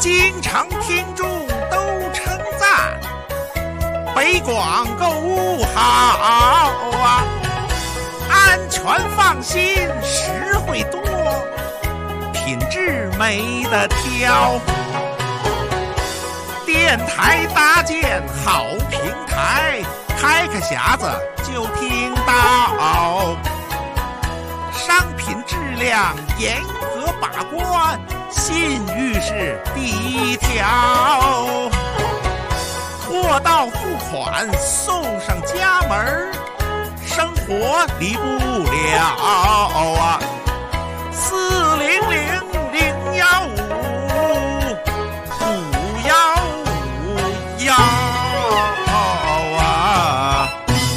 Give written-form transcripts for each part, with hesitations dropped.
经常听众都称赞，北广购物好啊，安全放心，实惠多，品质没得挑。电台搭建好平台，开个匣子就听到，商品质量严格把关，信誉是第一条。货到付款送上家门，生活离不了啊！400-015-515啊！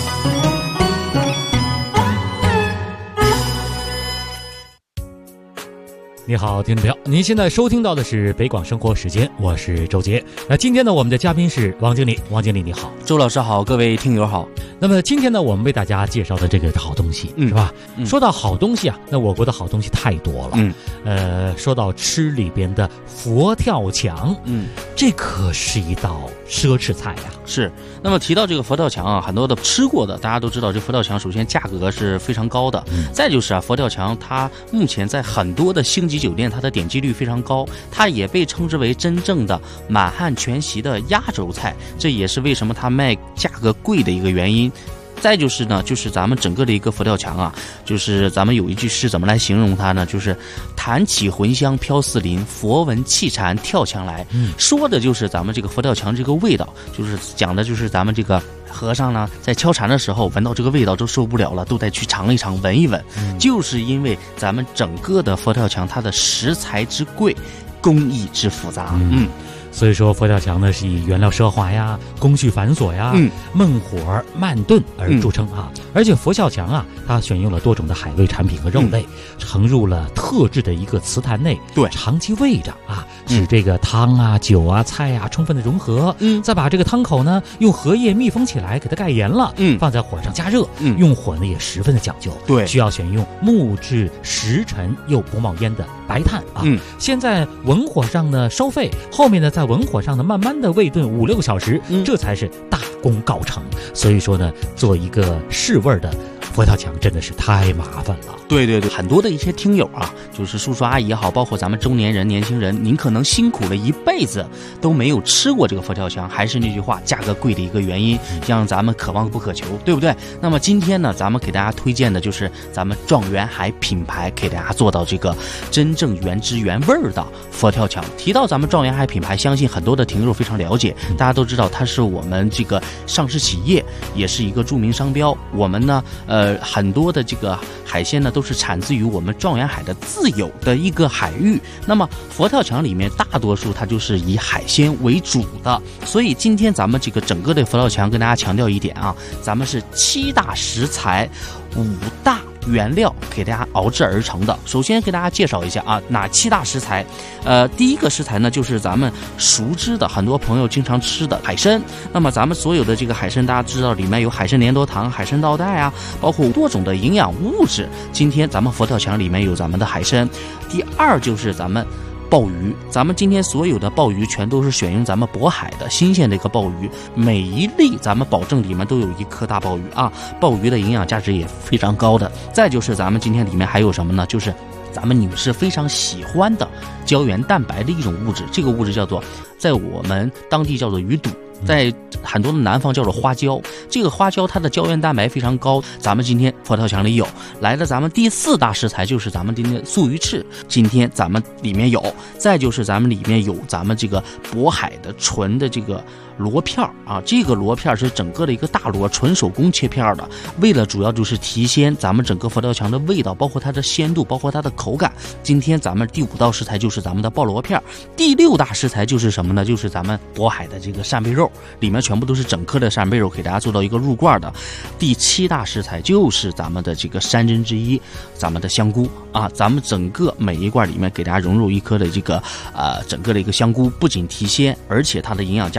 你好，听众朋友，您现在收听到的是北广生活时间，我是周杰。那今天呢，我们的嘉宾是王经理。王经理你好。 周老师好，各位听友好。 那么今天呢，我们为大家介绍的这个好东西，是吧？说到好东西啊，那我国的好东西太多了。说到吃里边的佛跳墙，这可是一道奢侈菜呀。 是。那么提到这个佛跳墙啊，很多的吃过的大家都知道，这佛跳墙首先价格是非常高的，再就是啊，佛跳墙它目前在很多的星级酒店，它的点击率非常高，它也被称之为真正的满汉全席的压轴菜，这也是为什么它卖价格贵的一个原因。再就是呢，就是咱们整个的一个佛跳墙啊，就是咱们有一句诗怎么来形容它呢？就是弹起魂香飘四邻，佛闻气禅跳墙来。说的就是咱们这个佛跳墙这个味道，就是讲的就是咱们这个和尚呢在敲禅的时候闻到这个味道都受不了了，都得去尝一尝闻一闻。就是因为咱们整个的佛跳墙它的食材之贵，工艺之复杂。 所以说佛跳墙呢是以原料奢华呀、工序繁琐呀、慢火慢炖而著称啊。而且佛跳墙啊，它选用了多种的海味产品和肉类，盛入了特制的一个瓷坛内， 对， 长期煨着啊，使这个汤啊、酒啊、菜啊充分的融合。再把这个汤口呢用荷叶密封起来，给它盖严了，放在火上加热。用火呢也十分的讲究， 对， 需要选用木质实沉又不冒烟的白炭啊。先在文火上呢烧沸，后面呢在文火上呢慢慢的煨炖5-6个小时，这才是大功告成。所以说呢，做一个试味的佛跳墙真的是太麻烦了。 对，很多的一些听友啊，就是叔叔阿姨也好，包括咱们中年人、年轻人，您可能辛苦了一辈子都没有吃过这个佛跳墙，还是那句话，价格贵的一个原因，让咱们可望不可求，对不对？那么今天呢，咱们给大家推荐的就是咱们状元海品牌给大家做到这个真正原汁原味的佛跳墙。提到咱们状元海品牌，相信很多的听友非常了解，大家都知道它是我们这个上市企业，也是一个著名商标。我们呢，很多的这个海鲜呢都是产自于我们状元海的自有的一个海域。那么佛跳墙里面大多数它就是以海鲜为主的，所以今天咱们这个整个的佛跳墙跟大家强调一点啊，咱们是7大食材5大原料给大家熬制而成的。首先给大家介绍一下啊，哪7大食材？第一个食材呢，就是咱们熟知的很多朋友经常吃的海参。那么咱们所有的这个海参，大家知道里面有海参粘多糖、海参倒带啊，包括多种的营养物质。今天咱们佛跳墙里面有咱们的海参。第二就是咱们鲍鱼，咱们今天所有的鲍鱼全都是选用咱们渤海的新鲜的一个鲍鱼，每一粒咱们保证里面都有1颗大鲍鱼啊，鲍鱼的营养价值也非常高的。再就是咱们今天里面还有什么呢？就是咱们女士非常喜欢的胶原蛋白的一种物质，这个物质叫做，在我们当地叫做鱼肚，在很多的南方叫做花椒。这个花椒它的胶原蛋白非常高，咱们今天佛跳墙里有。来了咱们第4大食材就是咱们今天的素鱼翅，今天咱们里面有。再就是咱们里面有咱们这个渤海的纯的这个螺片啊，这个螺片是整个的一个大螺，纯手工切片的，为了主要就是提鲜咱们整个佛跳墙的味道，包括它的鲜度，包括它的口感。今天咱们第5道食材就是咱们的鲍螺片。第6大食材就是什么呢？就是咱们渤海的这个扇贝肉，里面全部都是整颗的扇贝肉，给大家做到一个入罐的。第7大食材就是咱们的这个山珍之一，咱们的香菇啊，咱们整个每一罐里面给大家融入1颗的这个整个的一个香菇，不仅提鲜，而且它的营养价值非常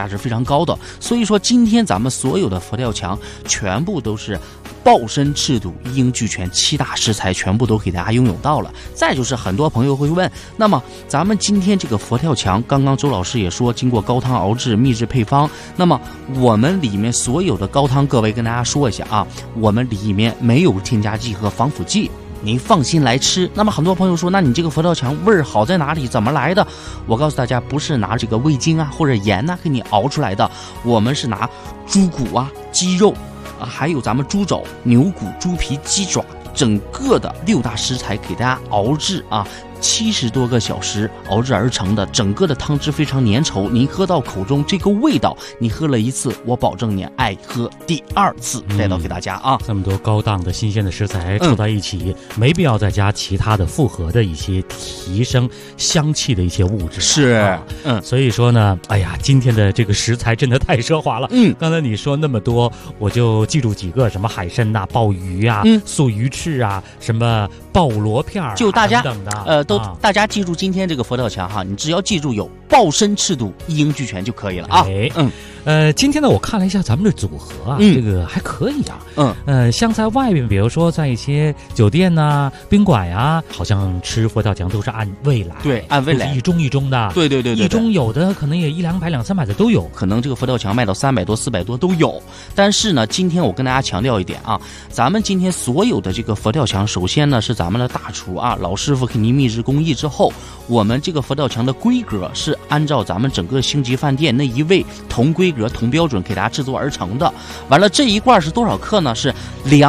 高的。所以说今天咱们所有的佛跳墙全部都是报身赤肚一应俱全，7大食材全部都给大家拥有到了。再就是很多朋友会问，那么咱们今天这个佛跳墙，刚刚周老师也说经过高汤熬制秘制配方，那么我们里面所有的高汤，各位跟大家说一下啊，我们里面没有添加剂和防腐剂，您放心来吃。那么很多朋友说，那你这个佛跳墙味儿好在哪里？怎么来的？我告诉大家，不是拿这个味精啊或者盐啊给你熬出来的，我们是拿猪骨啊、鸡肉啊，还有咱们猪肘、牛骨、猪皮、鸡爪，整个的6大食材给大家熬制啊。70多个小时熬制而成的，整个的汤汁非常粘稠，您喝到口中这个味道，你喝了一次，我保证你爱喝第2次，带到给大家啊。 这么多高档的新鲜的食材凑在一起，没必要再加其他的复合的一些提升香气的一些物质。 是， 所以说呢，哎呀，今天的这个食材真的太奢华了。刚才你说那么多，我就记住几个，什么海参呐、鲍鱼啊、素鱼翅啊，什么鲍螺片啊， 就大家等等的。 大家记住今天这个佛跳墙哈，你只要记住有报身赤肚一应俱全就可以了啊。 今天呢，我看了一下咱们的组合啊，这个还可以啊。像在外面，比如说在一些酒店呐、宾馆呀，好像吃佛跳墙都是按位来， 对，按位来， 一盅一盅的， 对， 一盅有的可能也100-200、200-300的都有， 可能这个佛跳墙卖到300多、400多都有。但是呢，今天我跟大家强调一点啊，咱们今天所有的这个佛跳墙，首先呢是咱们的大厨啊，老师傅给您秘制工艺之后，我们这个佛跳墙的规格是按照咱们整个星级饭店那一位同规格同标准给大家制作而成的。完了，这一罐是多少克呢？是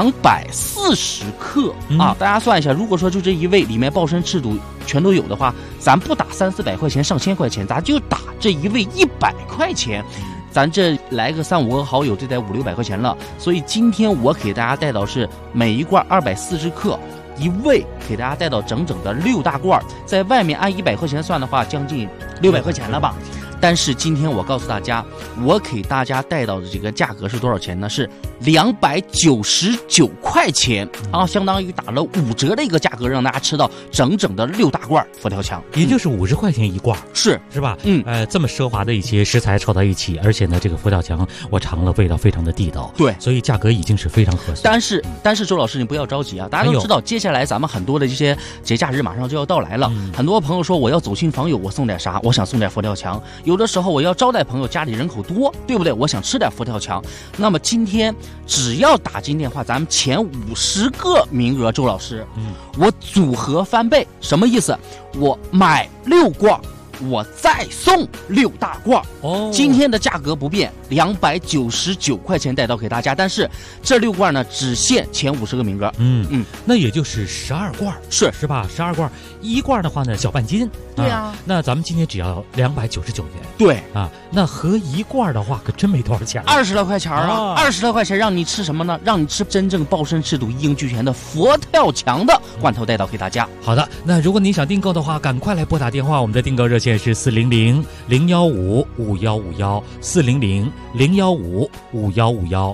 240克啊！大家算一下，如果说就这一位里面报身赤肚全都有的话，咱不打300-400块钱、上千块钱，咱就打这一位100块钱。咱这来个3-5个好友，这得500-600块钱了。所以今天我给大家带到是每一罐240克。一位给大家带到整整的6大罐，在外面按100块钱算的话，将近600块钱了吧。但是今天我告诉大家，我给大家带到的这个价格是多少钱呢？是299块钱啊，相当于打了5折的一个价格，让大家吃到整整的6大罐佛跳墙， 也就是50块钱一罐，是吧？这么奢华的一些食材凑在一起，而且呢，这个佛跳墙我尝了，味道非常的地道， 对， 所以价格已经是非常合算。但是周老师你不要着急啊，大家都知道，接下来咱们很多的这些节假日马上就要到来了，很多朋友说我要走亲访友，我送点啥？我想送点佛跳墙。有的时候我要招待朋友，家里人口多，对不对？我想吃点佛跳墙。那么今天只要打进电话，咱们前50个名额，周老师，我组合翻倍，什么意思？我买6罐，我再送6大罐。今天的价格不变，299块钱带到给大家。但是这6罐呢，只限前50个名额。 那也就是12罐，是吧？12罐，一罐的话呢，小半斤。 对啊， 那咱们今天只要299元。 对啊，那合一罐的话，可真没多少钱 ，20来块钱啊！20来块钱让你吃什么呢？让你吃真正报身赤肚一应俱全的佛跳墙的罐头带到给大家。 好的，那如果你想订购的话，赶快来拨打电话，我们的订购热线是400-015-5151，400-015-5151。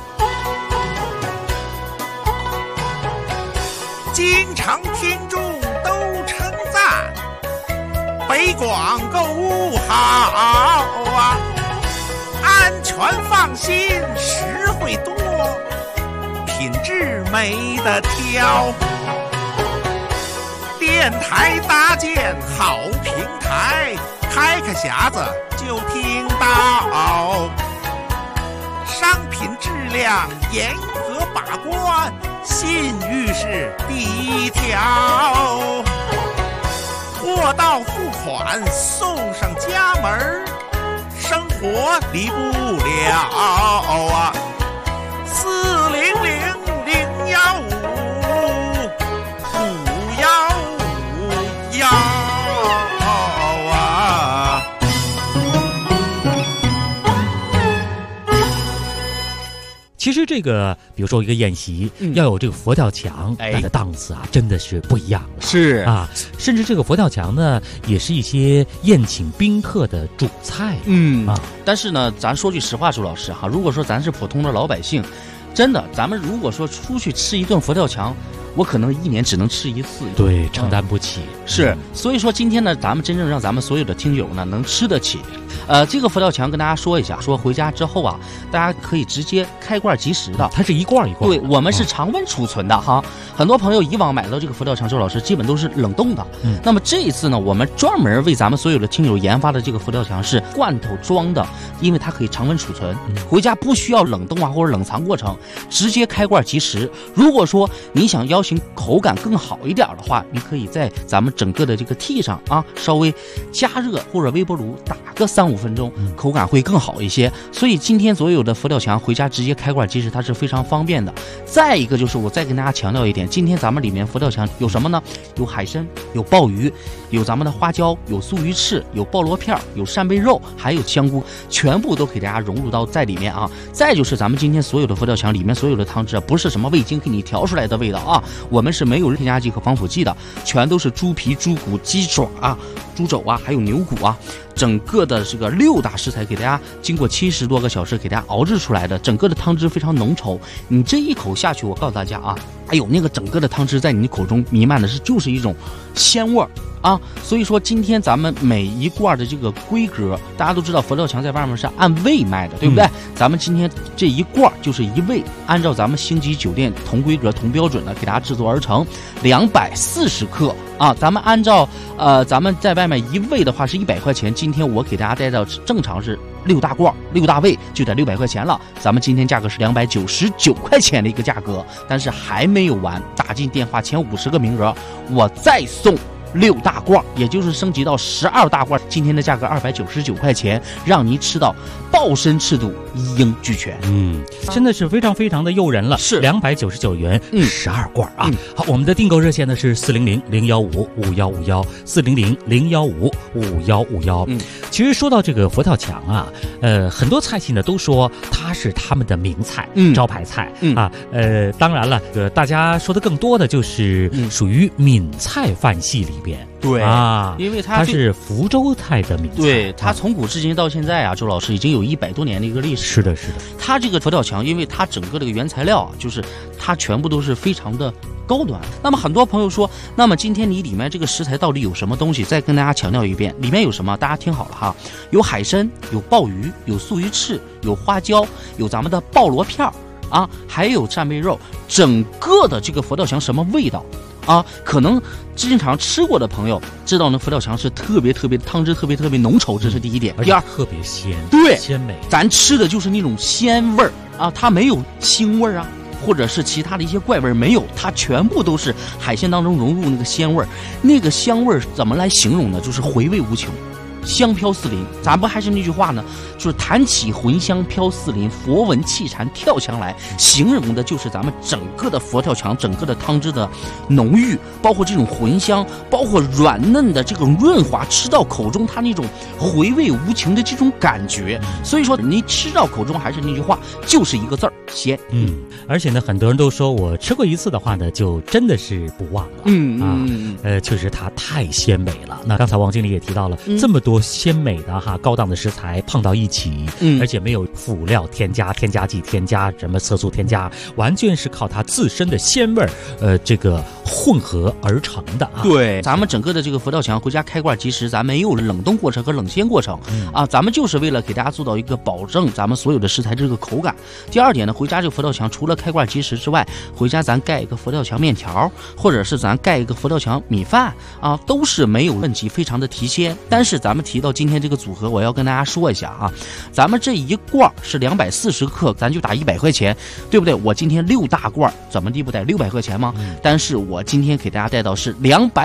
经常听众都称赞北广购物好啊，安全放心，实惠多，品质没得挑。电台搭建好平台，开个匣子就听到，商品质量严格把关，信誉是第一条。货到付款送上家门，生活离不了啊！400-015-5151啊！ 其实这个，比如说一个宴席，要有这个佛跳墙，它的档次啊，真的是不一样了。 是啊，甚至这个佛跳墙呢，也是一些宴请宾客的主菜。 但是呢，咱说句实话，周老师哈，如果说咱是普通的老百姓，真的，咱们如果说出去吃一顿佛跳墙， 我可能1年只能吃1次， 对，承担不起。 是，所以说今天呢，咱们真正让咱们所有的听友呢能吃得起。这个佛跳墙跟大家说一下，说回家之后啊，大家可以直接开罐即食的， 它是一罐一罐。 对，我们是常温储存的哈。很多朋友以往买到这个佛跳墙，周老师基本都是冷冻的。那么这一次呢，我们专门为咱们所有的听友研发的这个佛跳墙是罐头装的，因为它可以常温储存，回家不需要冷冻啊或者冷藏过程，直接开罐即食。如果说你想要求口感更好一点的话，你可以在咱们整个的这个屉上啊稍微加热或者微波炉打个3-5分钟，口感会更好一些。所以今天所有的佛跳墙回家直接开罐即食，它是非常方便的。再一个就是我再跟大家强调一点，今天咱们里面佛跳墙有什么呢？有海参，有鲍鱼，有咱们的花椒，有素鱼翅，有鲍螺片，有扇贝肉，还有香菇，全部都给大家融入到在里面啊。再就是咱们今天所有的佛跳墙里面所有的汤汁不是什么味精给你调出来的味道啊，我们是没有添加剂和防腐剂的，全都是猪皮、猪骨、鸡爪啊、猪肘啊，还有牛骨啊，整个的这个6大食材给大家经过70多个小时给大家熬制出来的，整个的汤汁非常浓稠。你这一口下去，我告诉大家啊，哎呦，那个整个的汤汁在你口中弥漫的就是一种鲜味儿啊。所以说今天咱们每一罐的这个规格，大家都知道佛跳墙在外面是按位卖的，对不对？咱们今天这一罐就是1位，按照咱们星级酒店同规格同标准的给大家制作而成，240克啊。咱们按照咱们在外面1位的话是100块钱，今天我给大家带到正常是6大罐6大位就得600块钱了，咱们今天价格是299块钱的一个价格，但是还没有完，打进电话前50个名额，我再送6大罐，也就是升级到12大罐，今天的价格299块钱，让您吃到鲍参翅肚一应俱全。 真的是非常非常的诱人了， 是 299元12罐啊。好，我们的订购热线呢是400-015-5151，400-015-5151。其实说到这个佛跳墙啊，很多菜系呢都说它是他们的名菜，招牌菜啊。当然了，大家说的更多的就是属于闽菜饭系里边。 对啊， 因为它是福州菜的名菜， 对，它从古至今到现在啊，周老师已经有100多年的一个历史。 是的，是的。 它这个佛跳墙，因为它整个这个原材料啊，就是它全部都是非常的高端。那么很多朋友说，那么今天你里面这个食材到底有什么东西？再跟大家强调一遍，里面有什么？大家听好了哈，有海参，有鲍鱼，有素鱼翅，有花椒，有咱们的鲍螺片啊，还有扇贝肉。整个的这个佛跳墙什么味道？啊，可能经常吃过的朋友知道，那佛跳墙是特别汤汁特别浓稠，这是第一点。第二， 特别鲜， 对， 鲜美。 咱吃的就是那种鲜味儿啊，它没有腥味儿啊，或者是其他的一些怪味儿，没有，它全部都是海鲜当中融入那个鲜味儿。那个香味儿怎么来形容呢？就是回味无穷。香飘四邻，咱不还是那句话呢，就是弹起魂香飘四邻，佛闻气禅跳墙来，形容的就是咱们整个的佛跳墙，整个的汤汁的浓郁，包括这种魂香，包括软嫩的这种润滑，吃到口中它那种回味无穷的这种感觉。所以说你吃到口中还是那句话，就是一个字儿，鲜。 而且呢，很多人都说我吃过一次的话呢，就真的是不忘了。确实它太鲜美了。那刚才王经理也提到了，这么多鲜美的高档的食材碰到一起，而且没有辅料添加、添加剂添加、什么色素添加，完全是靠它自身的鲜味这个混合而成的啊。 对，咱们整个的这个佛跳墙回家开罐即食，咱没有冷冻过程和冷鲜过程啊，咱们就是为了给大家做到一个保证咱们所有的食材这个口感。第二点呢，回家这个佛跳墙除了开罐即食之外，回家咱盖一个佛跳墙面条，或者是咱盖一个佛跳墙米饭啊，都是没有问题，非常的提鲜。但是咱们提到今天这个组合，我要跟大家说一下啊，咱们这一罐是240克，咱就打100块钱，对不对？我今天6大罐怎么地不得600块钱吗？但是我今天给大家带到是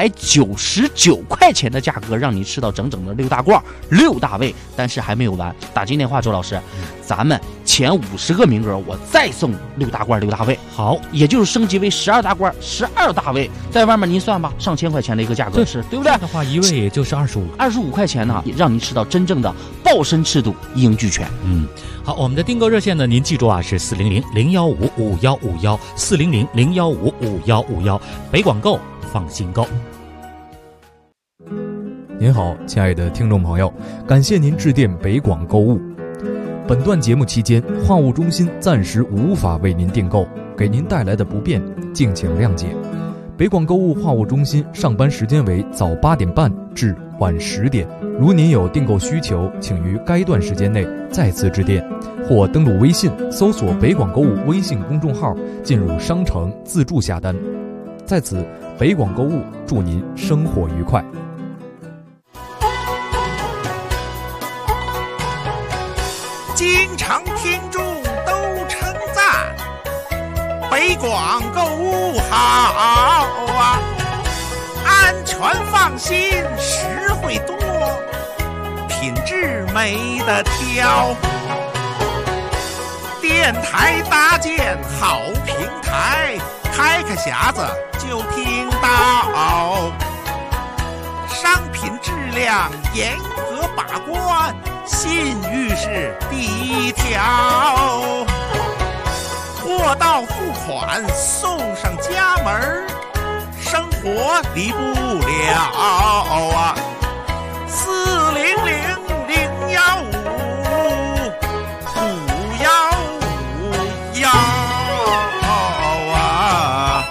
299块钱的价格，让你吃到整整的6大罐6大位。但是还没有完，打进电话，周老师，咱们前50个名额我再送6大罐6大位。好，也就是升级为12大罐12大位，在外面您算吧，上千块钱的一个价格，是对不对？ 的话一位也就是25 块钱呢，让您吃到真正的鲍参翅肚一应俱全。 好，我们的订购热线呢，您记住啊，是400-015-5151，400-015-5151，北广购，放心购。 您好，亲爱的听众朋友，感谢您致电北广购物。 本段节目期间，话务中心暂时无法为您订购，给您带来的不便，敬请谅解。北广购物话务中心上班时间为早8点半至晚10点。如您有订购需求，请于该段时间内再次致电，或登录微信搜索北广购物微信公众号，进入商城自助下单。在此，北广购物祝您生活愉快。 经常听众都称赞北广购物好啊，安全放心，实惠多，品质没得挑。电台搭建好平台，开个匣子就听到，商品质量严格把关，信誉是第一条，货到付款送上家门，生活离不了啊！400-015-515啊！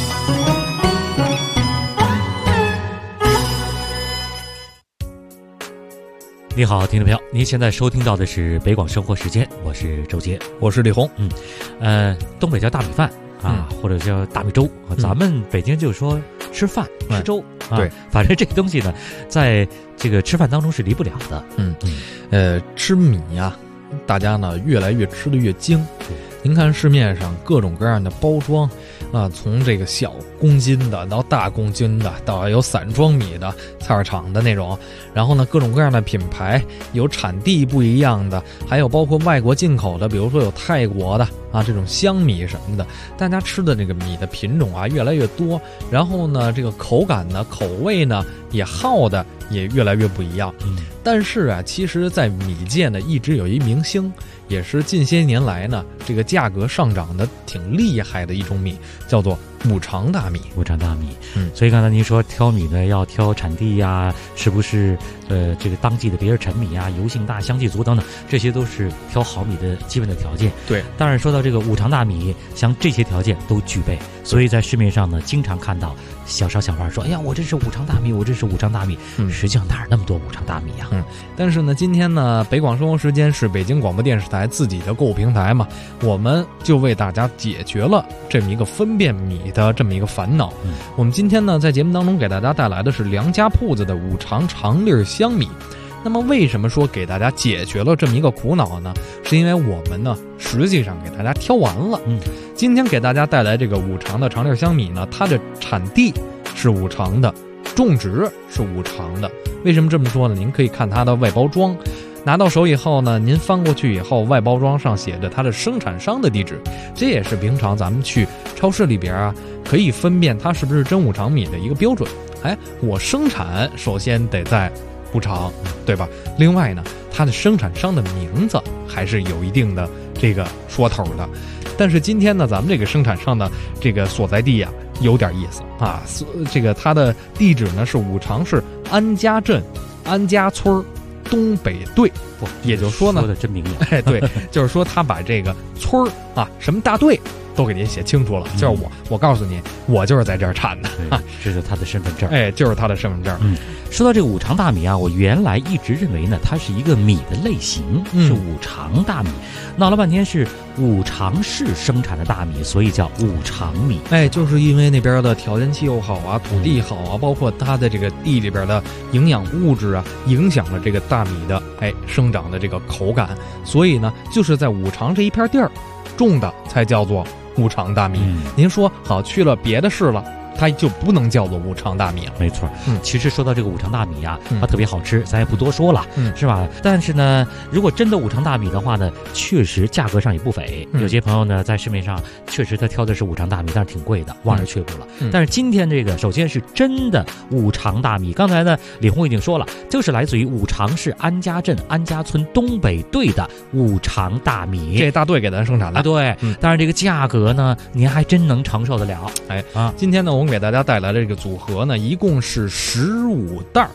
你好，听众朋友，您现在收听到的是北广生活时间，我是周杰， 我是李红。 东北叫大米饭啊，或者叫大米粥，咱们北京就说吃饭吃粥啊。 对， 反正这个东西呢，在这个吃饭当中是离不了的。 吃米呀，大家呢越来越吃得越精。您看市面上各种各样的包装啊，从这个小公斤的到大公斤的，到有散装米的菜市场的那种，然后呢各种各样的品牌，有产地不一样的，还有包括外国进口的，比如说有泰国的啊，这种香米什么的。大家吃的这个米的品种啊越来越多，然后呢这个口感呢口味呢也好的也越来越不一样。但是啊，其实在米界呢一直有一明星，也是近些年来呢这个价格上涨的挺厉害的一种米，叫做五常大米。 五常大米，所以刚才您说挑米呢要挑产地呀，是不是这个当季的别儿陈米啊，油性大，香气足等等，这些都是挑好米的基本的条件。 对， 当然说到这个五常大米，像这些条件都具备，所以在市面上呢经常看到小商小贩说，哎呀，我这是五常大米，我这是五常大米。实际上哪有那么多五常大米啊？ 但是呢，今天呢，北广生活时间是北京广播电视台自己的购物平台嘛，我们就为大家解决了这么一个分辨米的这么一个烦恼。我们今天呢，在节目当中给大家带来的是梁家铺子的五常长粒香米。那么为什么说给大家解决了这么一个苦恼呢？是因为我们呢实际上给大家挑完了。今天给大家带来这个五常的长粒香米呢，它的产地是五常的，种植是五常的。为什么这么说呢？您可以看它的外包装，拿到手以后呢，您翻过去以后，外包装上写着它的生产商的地址，这也是平常咱们去超市里边啊可以分辨它是不是真五常米的一个标准。我生产首先得在五常，对吧？另外呢，它的生产商的名字还是有一定的这个说头的。但是今天呢，咱们这个生产商的这个所在地啊有点意思啊，这个它的地址呢是五常市安家镇安家村东北队。也就是说呢， 说的真明了。 对，就是说他把这个村啊什么大队都给您写清楚了。就是我告诉你，我就是在这儿产的， 这是他的身份证。 就是他的身份证。 说到这个五常大米啊，我原来一直认为呢，它是一个米的类型，是五常大米。闹了半天是五常市生产的大米，所以叫五常米。 就是因为那边的条件气候好啊，土地好啊，包括它的这个地里边的营养物质啊，影响了这个大米的生长的这个口感。所以呢，就是在五常这一片地儿种的才叫做五常大米。您说好去了别的市了，它就不能叫做五常大米了。 没错。其实说到这个五常大米啊，它特别好吃，咱也不多说了，是吧？但是呢，如果真的五常大米的话呢，确实价格上也不菲。有些朋友呢在市面上确实他挑的是五常大米，但是挺贵的，望而却步了。但是今天这个首先是真的五常大米，刚才呢李红已经说了，就是来自于五常市安家镇安家村东北队的五常大米， 这大队给咱生产的。 对，当然这个价格呢，您还真能承受得了。 今天呢，我们给大家带来的这个组合呢，一共是15袋，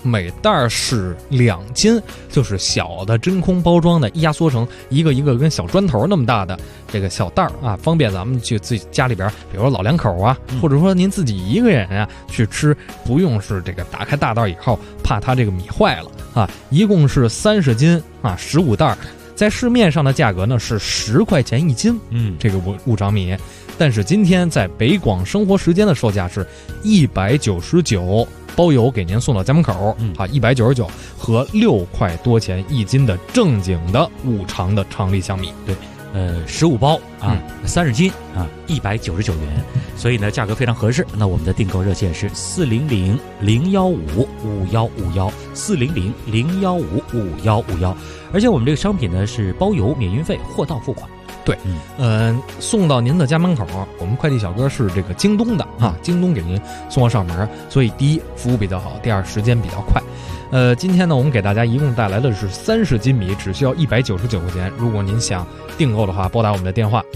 每袋是2斤，就是小的真空包装的，压缩成一个一个跟小砖头那么大的这个小袋啊，方便咱们去自己家里边，比如说老两口啊，或者说您自己一个人啊去吃，不用是这个打开大袋以后怕它这个米坏了啊。一共是30斤啊，15袋，在市面上的价格呢是10块钱1斤，这个五常米。但是今天在北广生活时间的售价是199，包邮给您送到家门口，199和6块多钱1斤的正经的五常的常粒香米。 对，15包啊，30斤啊，199元，所以呢价格非常合适。那我们的订购热线是400-015-5151，400-015-5151，而且我们这个商品呢是包邮免运费，货到付款。 对，送到您的家门口，我们快递小哥是这个京东的啊，京东给您送到上门，所以第一服务比较好，第二时间比较快。今天呢，我们给大家一共带来的是30斤米，只需要199块钱。如果您想订购的话，拨打我们的电话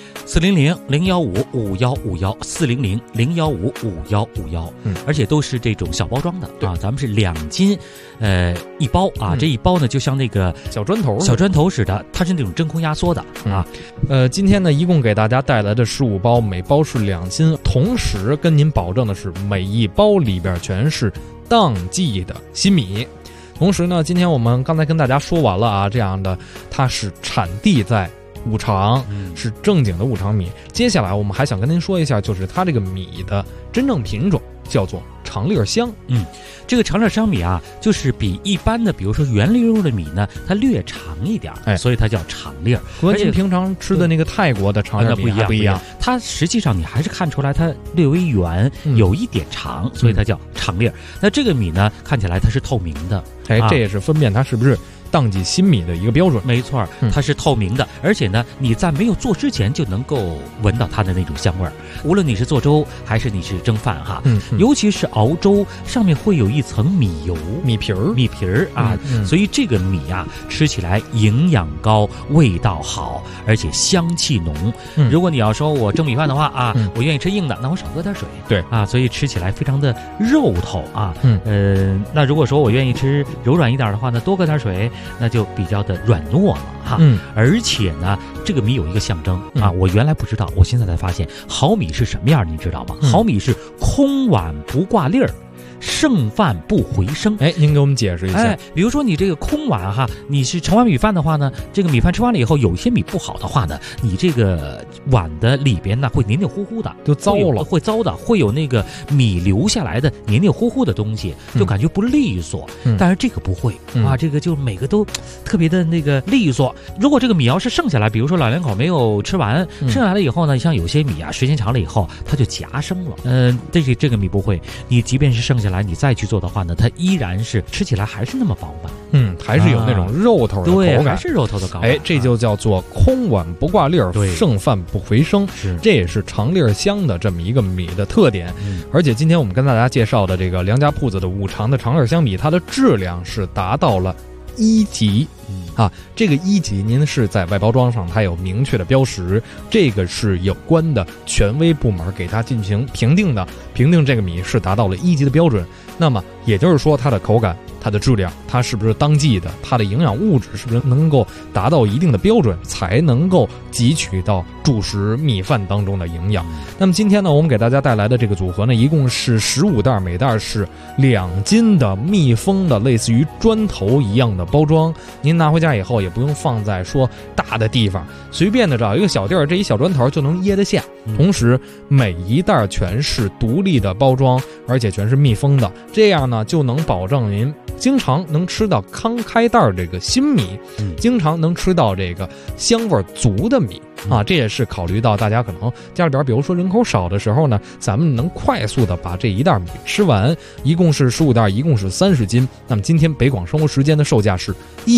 ，400-015-5151，400-015-5151，而且都是这种小包装的啊，咱们是2斤，一包啊，这一包呢就像那个小砖头似的，它是那种真空压缩的啊。 今天呢，一共给大家带来的15包，每包是2斤，同时跟您保证的是每一包里边全是当季的新米。同时呢，今天我们刚才跟大家说完了啊，这样的它是产地在五常，是正经的五常米。接下来我们还想跟您说一下，就是它这个米的真正品种叫做长粒香。 这个长粒香米啊，就是比一般的比如说圆溜溜的米呢，它略长一点，所以它叫长粒。 和您平常吃的那个泰国的长粒米不一样， 它实际上你还是看出来它略微圆，有一点长，所以它叫长粒。那这个米呢，看起来它是透明的， 这也是分辨它是不是当季新米的一个标准。 没错，它是透明的，而且呢，你在没有做之前就能够闻到它的那种香味儿。无论你是做粥还是你是蒸饭哈，尤其是熬粥，上面会有一层米油、 米皮儿啊，所以这个米啊，吃起来营养高，味道好，而且香气浓。如果你要说我蒸米饭的话啊，我愿意吃硬的，那我少搁点水。 对啊，所以吃起来非常的肉透啊。那如果说我愿意吃柔软一点的话呢，多搁点水。那就比较的软糯了哈，而且呢，这个米有一个象征啊，我原来不知道，我现在才发现，好米是什么样，你知道吗？好米是空碗不挂粒儿，剩饭不回声。 您给我们解释一下。 比如说你这个空碗哈，你是盛完米饭的话呢，这个米饭吃完了以后，有一些米不好的话呢，你这个碗的里边呢会黏黏糊糊的， 就糟了， 会糟的，会有那个米留下来的黏黏糊糊的东西，就感觉不利索。但是这个不会啊，这个就每个都特别的那个利索。如果这个米要是剩下来，比如说老两口没有吃完，剩下来了以后呢，像有些米啊，时间长了以后它就夹生了。这个米不会，你即便是剩下来，你再去做的话呢，它依然是吃起来还是那么饱满。 还是有那种肉头的口感， 还是肉头的口感。 这就叫做空碗不挂粒儿，剩饭不回声。这也是长粒香的这么一个米的特点。而且今天我们跟大家介绍的这个梁家铺子的五常的长粒香米，它的质量是达到了1级。这个1级您是在外包装上它有明确的标识，这个是有关的权威部门给它进行评定的，评定这个米是达到了1级的标准。那么也就是说，它的口感、它的质量、它是不是当季的、它的营养物质是不是能够达到一定的标准，才能够汲取到主食米饭当中的营养。那么今天呢，我们给大家带来的这个组合呢，一共是15袋，每袋是2斤的密封的类似于砖头一样的包装。您拿回家以后也不用放在说大的地方，随便的找一个小地儿，这一小砖头就能掖得下。同时每一袋全是独立的包装，而且全是密封的，这样呢就能保证您经常能吃到刚开袋这个新米，经常能吃到这个香味足的米啊。这也是考虑到大家可能家里边比如说人口少的时候呢，咱们能快速的把这一袋米吃完。一共是15袋，一共是30斤。那么今天北广生活时间的售价是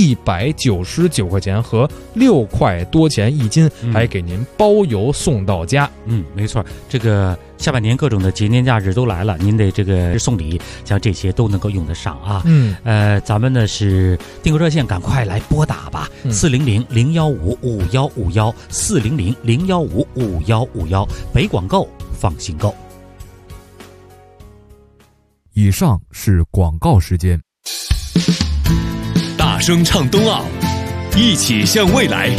199块钱和6块多钱1斤，还给您包邮送到家。 没错，这个下半年各种的节年假日都来了，您的这个送礼像这些都能够用得上啊。咱们呢是订购热线，赶快来拨打吧，400-015-5151，400-015-5151，北广购放心购。 以上是广告时间。 大声唱冬奥，一起向未来。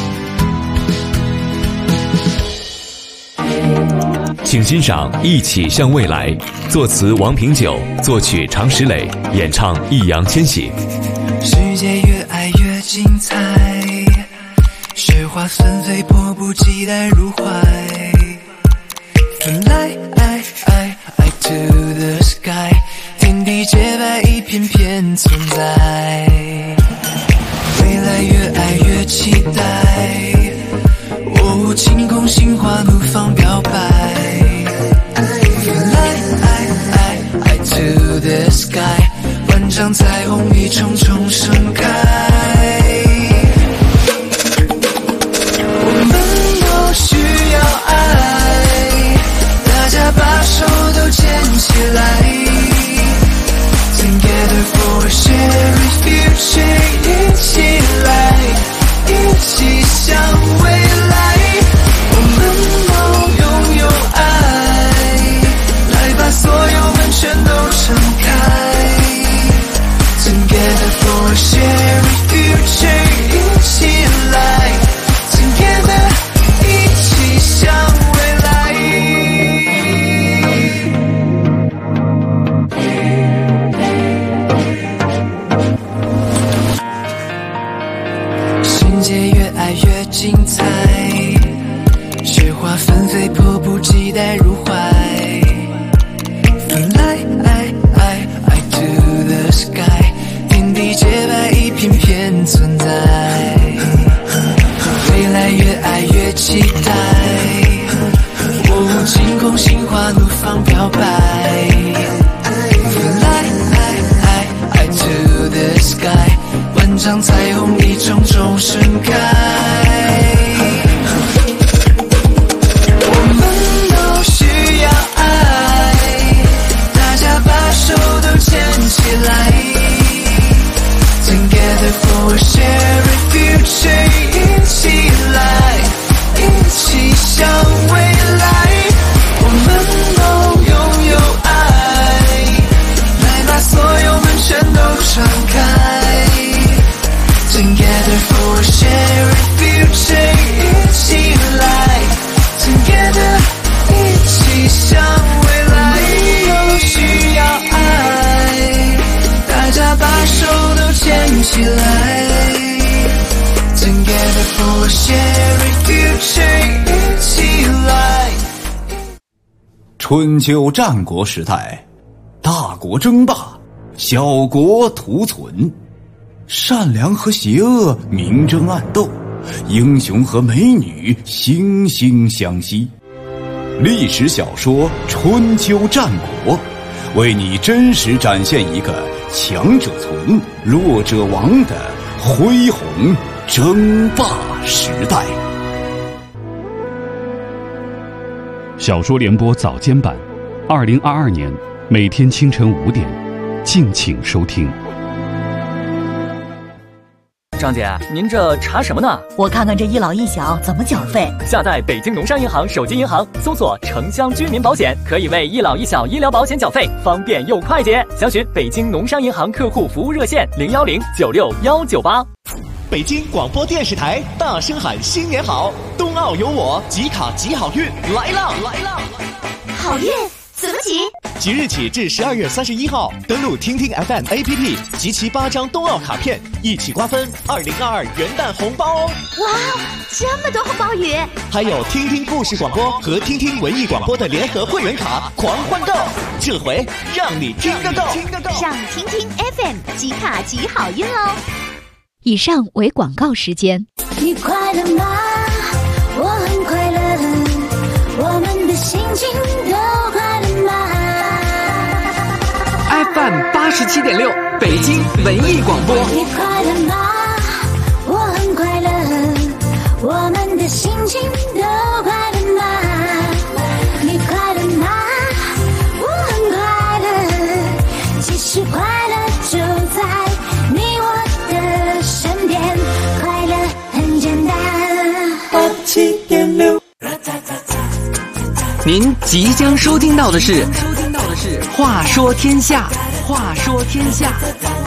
请欣赏《一起向未来》，作词王平久，作曲常石磊，演唱易烊千玺。 世界越爱越精彩，雪花纷飞，迫不及待入怀。Fly to the sky， 天地洁白，一片片存在。未来越爱越期待，哦，晴空心花怒放表白。Fly to the sky， 万丈彩虹一重重盛开。我们都需要爱，大家把手都牵起来。Together for a shared future， 一起来，一起向未来。我们都拥有爱，来把所有门全都敞开。Together for a shared future， 一起来 Together， 一起向未来。世界越爱越精彩，雪花纷飞，迫不及待入怀。Fly to the sky， 天地洁白，一片片存在。未来越爱越期待，哦，晴空心花怒放表白。Fly to the sky， 万丈彩虹一重重盛开。我们都需要爱，大家把手都牵起来。Together for a shared future， 一起来，一起向未来。我们都拥有爱，来把所有门全都敞开。Together for a shared future， 一起来 Together， 一起向未来。都需要爱，大家把手都牵起来。Together for a shared future， 一起来。 春秋战国时代，大国争霸，小国图存。善良和邪恶明争暗斗，英雄和美女惺惺相惜。历史小说《春秋战国》，为你真实展现一个强者存、弱者亡的恢宏争霸时代。 小说联播早间版，2022年每天清晨5点，敬请收听。 张姐，您这查什么呢？ 我看看这一老一小怎么缴费。 下载北京农商银行手机银行，搜索城乡居民保险，可以为一老一小医疗保险缴费，方便又快捷。详询北京农商银行客户服务热线010961198。 北京广播电视台大声喊新年好，冬奥有我，集卡集好运来啦！ 好运怎么集？ 即日起至12月31号，登录听听 FM APP， 集齐8张冬奥卡片，一起瓜分2022元旦红包哦！ 哇，这么多红包雨！ 还有听听故事广播和听听文艺广播的联合会员卡狂欢购，这回让你听个够！ 上听听 FM 集卡集好运哦！以上为广告时间。 你快乐吗？我很快乐，我们的心情都快乐吗？ FM 87.6北京文艺广播。 你快乐吗？我很快乐，我们的心情都快乐吗？你快乐吗？我很快乐，其实快乐就在你我的身边，快乐很简单。 您即将收听到的是话说天下，话说天下。